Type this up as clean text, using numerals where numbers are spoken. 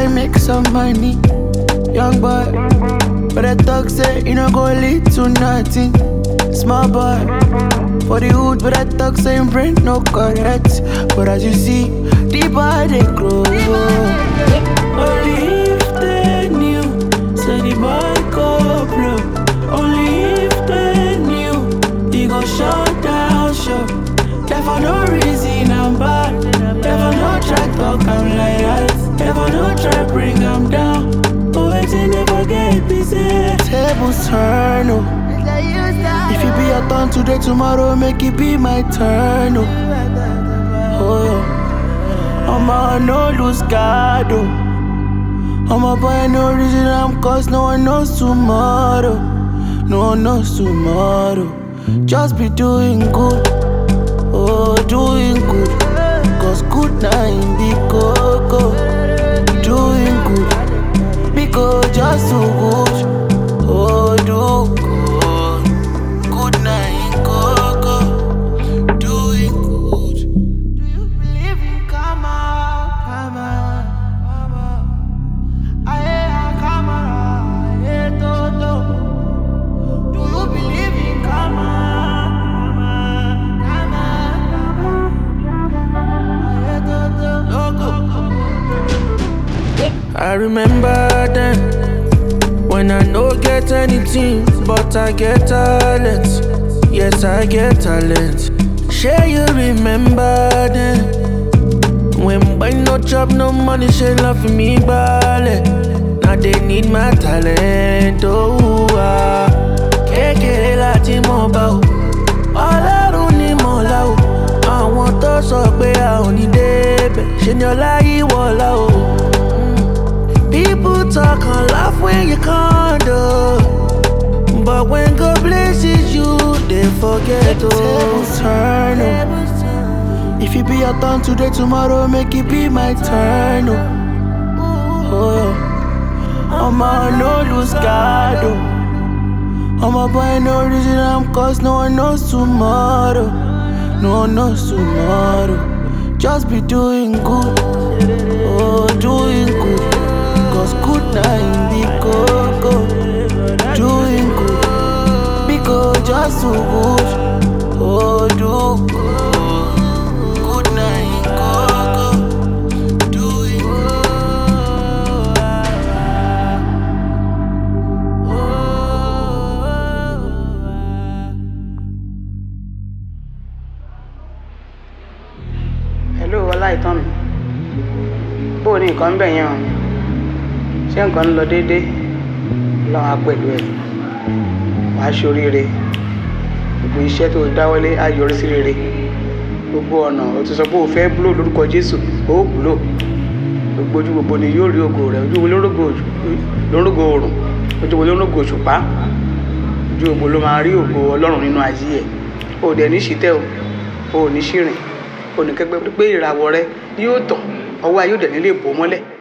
try make some money. Young boy, but I talk say you no go lead to nothing. Small boy, for the hood, but I talk say brain no correct. But as you see, the boy they grow. Only if they knew, say the boy go blow. Only if they knew, he go shut down shop. Never no reason I'm bad. Never no try talk I'm like that. Never no try bring I'm down. But waiting never get busy. Tables turn, oh. If it be your turn today, tomorrow make it be my turn, oh. Oh, I'm a no lose God, oh. I'm a boy, no reason I'm cause no one knows tomorrow. No one knows tomorrow. Just be doing good, oh, doing good. Cause good now in the coco. Doing good, because just so good, oh, do good. Good now in coco. Doing good. Do you believe in karma? Karma, karma. Aye, karma, aye, todo. Do you believe in karma? I remember then, when I no get anything, but I get talent. Yes, I get talent. Share you remember then, when boy no job, no money, she love me ballet. Now they need my talent, oh ah. Keke lati mo ba o, Ọlọ́run ni mo la o. Àwọn tó sọ pé a ò ní débẹ̀, ṣe ni ọlá yìí wọ̀la o. People talk and laugh when you can't do, but when God blesses you, they forget to turn. Oh. If it be your turn today, tomorrow make it be my turn. Oh. I'm a no lose God. Oh. I'm a boy, no reason I'm cause no one knows tomorrow. No one knows tomorrow. Just be doing good, oh, doing good. Cause good now in the coco. Doing good, because just so good, oh, do good. Good now in coco. Doing good. Hello, Ọláìtàn mi. Bó ni nǹkan ń bẹ̀ yẹn o? Ṣé nǹkan ń lọ déédé? Ọlọ́run á pẹ̀lú ẹ̀. Wàá ṣoríire. Gbogbo iṣẹ́ tó dáwọ́lé á yọrí sí rere. Gbogbo ọ̀nà o ti sọ pé o fẹ́ blow lórúkọ Jésù, ó blow. Gbogbo ojú gbogbo ni yóò rí ògo rẹ̀. Ojú wo ló ń rògo òrùn? Ojú wo ló ń rògo òṣùpá? Ojú gbogbo ló máa rí ògo Ọlọ́run nínú ayé ẹ̀. O ò dẹ̀ ní ṣìtẹ́ o. O ò ní ṣìrìn. O ò ní kẹ́gbẹ́ pé ìràwọ̀ rẹ yóò tàn. Ọwọ́ ayé ò dẹ̀ ní lè bò mọ́lẹ̀.